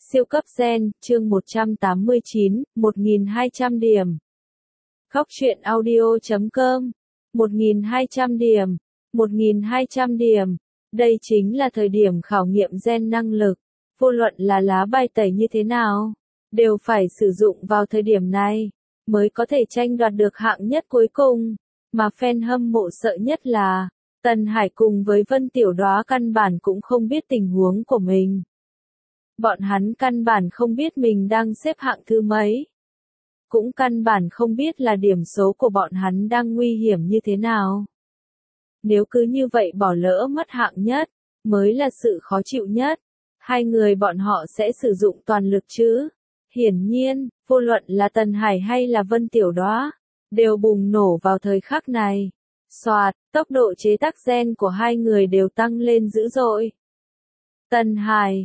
Siêu cấp gen, chương 189, 1200 điểm. Góc truyện audio.com 1200 điểm. 1200 điểm. Đây chính là thời điểm khảo nghiệm gen năng lực. Vô luận là lá bài tẩy như thế nào, đều phải sử dụng vào thời điểm này, mới có thể tranh đoạt được hạng nhất cuối cùng. Mà fan hâm mộ sợ nhất là, Tần Hải cùng với Vân Tiểu Đóa căn bản cũng không biết tình huống của mình. Bọn hắn căn bản không biết mình đang xếp hạng thứ mấy. Cũng căn bản không biết là điểm số của bọn hắn đang nguy hiểm như thế nào. Nếu cứ như vậy bỏ lỡ mất hạng nhất, mới là sự khó chịu nhất. Hai người bọn họ sẽ sử dụng toàn lực chứ. Hiển nhiên, vô luận là Tần Hải hay là Vân Tiểu Đóa, đều bùng nổ vào thời khắc này. Soạt, tốc độ chế tác gen của hai người đều tăng lên dữ dội. Tần Hải,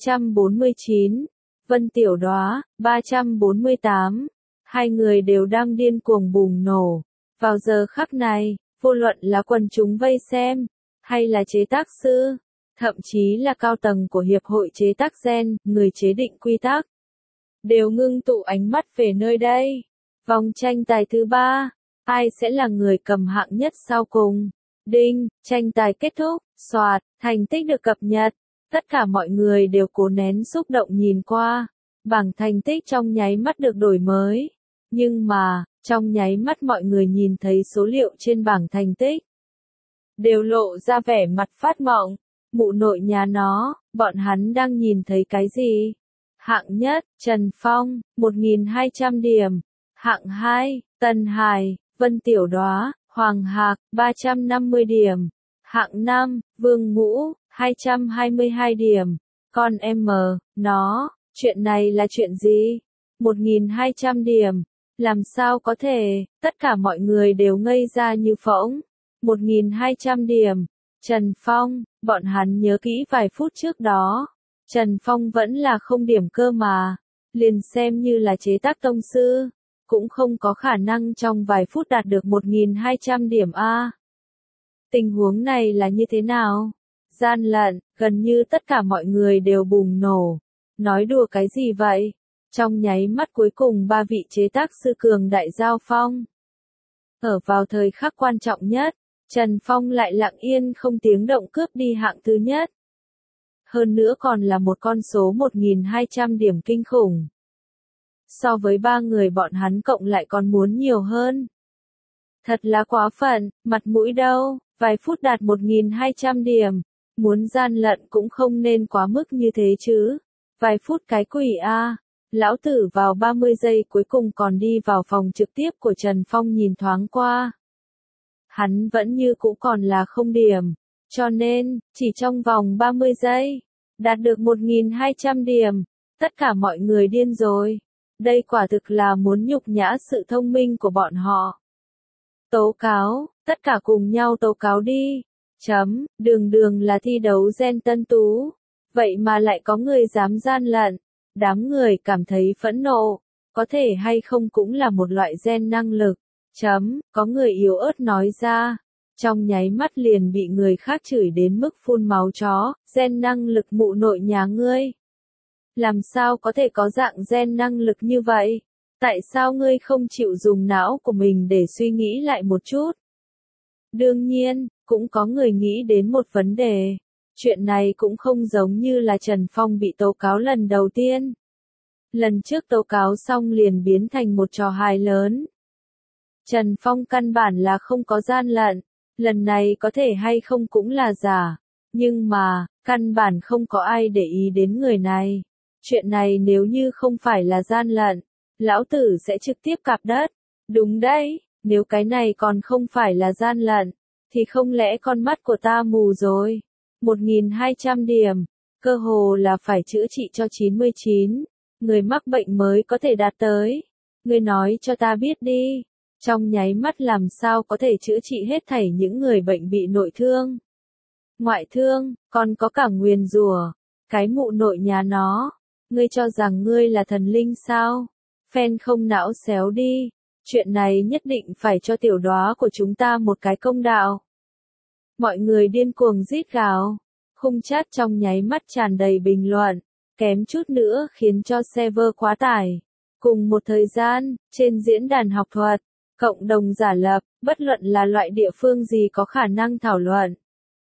349, Vân Tiểu Đóa, 348. Hai người đều đang điên cuồng bùng nổ. Vào giờ khắc này, vô luận là quần chúng vây xem, hay là chế tác sư, thậm chí là cao tầng của Hiệp hội chế tác gen, người chế định quy tắc, đều ngưng tụ ánh mắt về nơi đây. Vòng tranh tài thứ 3, ai sẽ là người cầm hạng nhất sau cùng? Đinh, tranh tài kết thúc, soạt, thành tích được cập nhật. Tất cả mọi người đều cố nén xúc động nhìn qua. Bảng thành tích trong nháy mắt được đổi mới. Nhưng mà, trong nháy mắt mọi người nhìn thấy số liệu trên bảng thành tích, đều lộ ra vẻ mặt phát mộng. Mụ nội nhà nó, bọn hắn đang nhìn thấy cái gì? Hạng nhất, Trần Phong, 1200 điểm. Hạng 2, Tần Hải, Vân Tiểu Đóa, Hoàng Hạc, 350 điểm. Hạng 5, Vương Ngũ, 222 điểm. Con em nó, chuyện này là chuyện gì? 1200 điểm. Làm sao có thể, tất cả mọi người đều ngây ra như phỗng. 1200 điểm. Trần Phong, bọn hắn nhớ kỹ vài phút trước đó. Trần Phong vẫn là không điểm cơ mà. Liền xem như là chế tác tông sư, cũng không có khả năng trong vài phút đạt được 1200 điểm a. Tình huống này là như thế nào? Gian lận, gần như tất cả mọi người đều bùng nổ. Nói đùa cái gì vậy? Trong nháy mắt cuối cùng ba vị chế tác sư cường đại giao phong. Ở vào thời khắc quan trọng nhất, Trần Phong lại lặng yên không tiếng động cướp đi hạng thứ nhất. Hơn nữa còn là một con số 1200 điểm kinh khủng. So với ba người bọn hắn cộng lại còn muốn nhiều hơn. Thật là quá phận, mặt mũi đâu, vài phút đạt 1200 điểm. Muốn gian lận cũng không nên quá mức như thế chứ. Vài phút cái quỷ a. Lão tử vào 30 giây cuối cùng còn đi vào phòng trực tiếp của Trần Phong nhìn thoáng qua. Hắn vẫn như cũ còn là không điểm. Cho nên, chỉ trong vòng 30 giây, đạt được 1200 điểm. Tất cả mọi người điên rồi. Đây quả thực là muốn nhục nhã sự thông minh của bọn họ. Tố cáo, tất cả cùng nhau tố cáo đi. Đường là thi đấu gen tân tú. Vậy mà lại có người dám gian lận. Đám người cảm thấy phẫn nộ. Có thể hay không cũng là một loại gen năng lực. Có người yếu ớt nói ra. Trong nháy mắt liền bị người khác chửi đến mức phun máu chó. Gen năng lực mụ nội nhà ngươi. Làm sao có thể có dạng gen năng lực như vậy? Tại sao ngươi không chịu dùng não của mình để suy nghĩ lại một chút? Đương nhiên, cũng có người nghĩ đến một vấn đề. Chuyện này cũng không giống như là Trần Phong bị tố cáo lần đầu tiên. Lần trước tố cáo xong liền biến thành một trò hài lớn. Trần Phong căn bản là không có gian lận. Lần này có thể hay không cũng là giả. Nhưng mà, căn bản không có ai để ý đến người này. Chuyện này nếu như không phải là gian lận, lão tử sẽ trực tiếp cạp đất. Đúng đấy, nếu cái này còn không phải là gian lận, thì không lẽ con mắt của ta mù rồi? 1200 điểm, cơ hồ là phải chữa trị cho 99 người mắc bệnh mới có thể đạt tới. Ngươi nói cho ta biết đi, trong nháy mắt làm sao có thể chữa trị hết thảy những người bệnh bị nội thương, ngoại thương, còn có cả nguyền rủa. Cái mụ nội nhà nó, ngươi cho rằng ngươi là thần linh sao? Fan không não xéo đi, chuyện này nhất định phải cho Tiểu Đóa của chúng ta một cái công đạo. Mọi người điên cuồng rít gào, khung chat trong nháy mắt tràn đầy bình luận. kém chút nữa khiến cho server quá tải. Cùng một thời gian, trên diễn đàn học thuật, cộng đồng giả lập, bất luận là loại địa phương gì có khả năng thảo luận,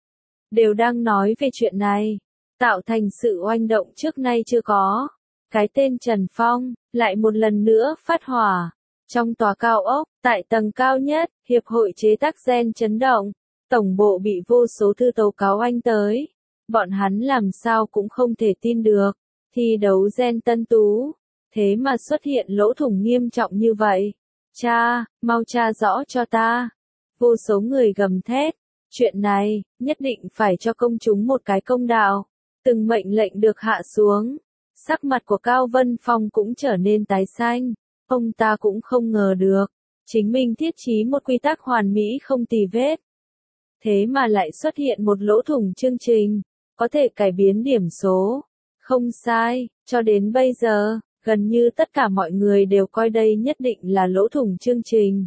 đều đang nói về chuyện này, tạo thành sự oanh động trước nay chưa có. Cái tên Trần Phong, lại một lần nữa phát hỏa. Trong tòa cao ốc, tại tầng cao nhất, Hiệp hội chế tác gen chấn động, tổng bộ bị vô số thư tố cáo oanh tới. Bọn hắn làm sao cũng không thể tin được, thi đấu gen tân tú, thế mà xuất hiện lỗ thủng nghiêm trọng như vậy. Cha, mau tra rõ cho ta. Vô số người gầm thét, chuyện này, nhất định phải cho công chúng một cái công đạo. Từng mệnh lệnh được hạ xuống, sắc mặt của Cao Vân Phong cũng trở nên tái xanh. Ông ta cũng không ngờ được, chính mình thiết chí một quy tắc hoàn mỹ không tì vết. Thế mà lại xuất hiện một lỗ thủng chương trình, có thể cải biến điểm số. Không sai, cho đến bây giờ, gần như tất cả mọi người đều coi đây nhất định là lỗ thủng chương trình.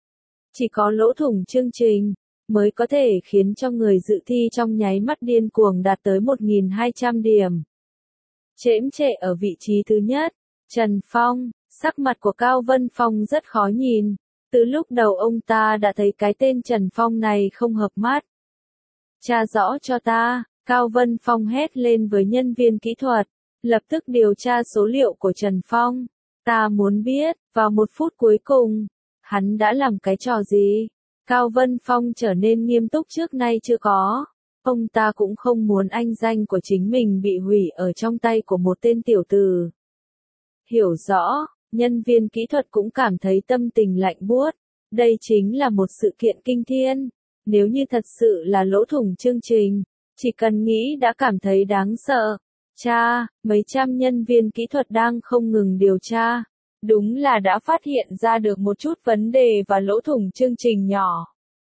Chỉ có lỗ thủng chương trình, mới có thể khiến cho người dự thi trong nháy mắt điên cuồng đạt tới 1.200 điểm. Chễm trệ ở vị trí thứ nhất, Trần Phong, sắc mặt của Cao Vân Phong rất khó nhìn. Từ lúc đầu ông ta đã thấy cái tên Trần Phong này không hợp mắt. Tra rõ cho ta, Cao Vân Phong hét lên với nhân viên kỹ thuật, lập tức điều tra số liệu của Trần Phong. Ta muốn biết, vào 1 phút cuối cùng, hắn đã làm cái trò gì? Cao Vân Phong trở nên nghiêm túc trước nay chưa có. Ông ta cũng không muốn anh danh của chính mình bị hủy ở trong tay của một tên tiểu tử. Hiểu rõ, nhân viên kỹ thuật cũng cảm thấy tâm tình lạnh buốt. Đây chính là một sự kiện kinh thiên. Nếu như thật sự là lỗ thủng chương trình, chỉ cần nghĩ đã cảm thấy đáng sợ. Cha, mấy trăm nhân viên kỹ thuật đang không ngừng điều tra. Đúng là đã phát hiện ra được một chút vấn đề và lỗ thủng chương trình nhỏ.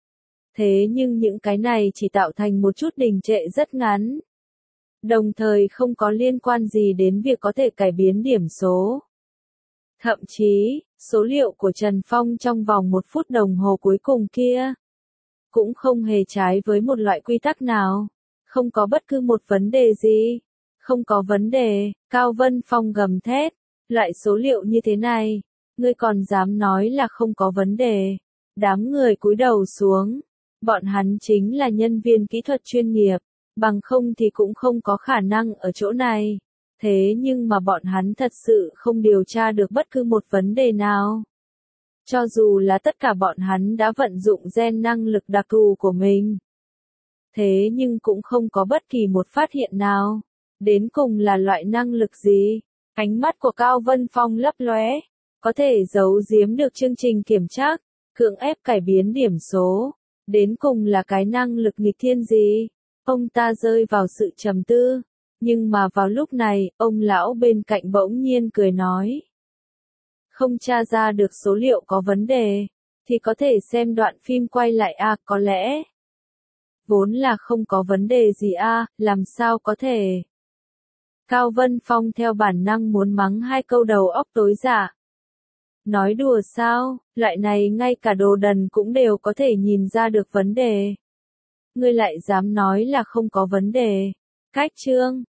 Thế nhưng những cái này chỉ tạo thành một chút đình trệ rất ngắn. Đồng thời không có liên quan gì đến việc có thể cải biến điểm số. Thậm chí, số liệu của Trần Phong trong vòng 1 phút đồng hồ cuối cùng kia, cũng không hề trái với một loại quy tắc nào. Không có bất cứ một vấn đề gì. Không có vấn đề, Cao Vân Phong gầm thét. Loại số liệu như thế này, ngươi còn dám nói là không có vấn đề. Đám người cúi đầu xuống. Bọn hắn chính là nhân viên kỹ thuật chuyên nghiệp, bằng không thì cũng không có khả năng ở chỗ này. Thế nhưng mà bọn hắn thật sự không điều tra được bất cứ một vấn đề nào. Cho dù là tất cả bọn hắn đã vận dụng gen năng lực đặc thù của mình. Thế nhưng cũng không có bất kỳ một phát hiện nào. Đến cùng là loại năng lực gì? Ánh mắt của Cao Vân Phong lấp lóe, có thể giấu giếm được chương trình kiểm tra, cưỡng ép cải biến điểm số. Đến cùng là cái năng lực nghịch thiên gì? Ông ta rơi vào sự trầm tư. Nhưng mà vào lúc này, ông lão bên cạnh bỗng nhiên cười nói. Không tra ra được số liệu có vấn đề, thì có thể xem đoạn phim quay lại có lẽ. Vốn là không có vấn đề gì làm sao có thể. Cao Vân Phong theo bản năng muốn mắng 2 câu đầu óc tối dạ. Nói đùa sao, loại này ngay cả đồ đần cũng đều có thể nhìn ra được vấn đề. Ngươi lại dám nói là không có vấn đề. Cách chương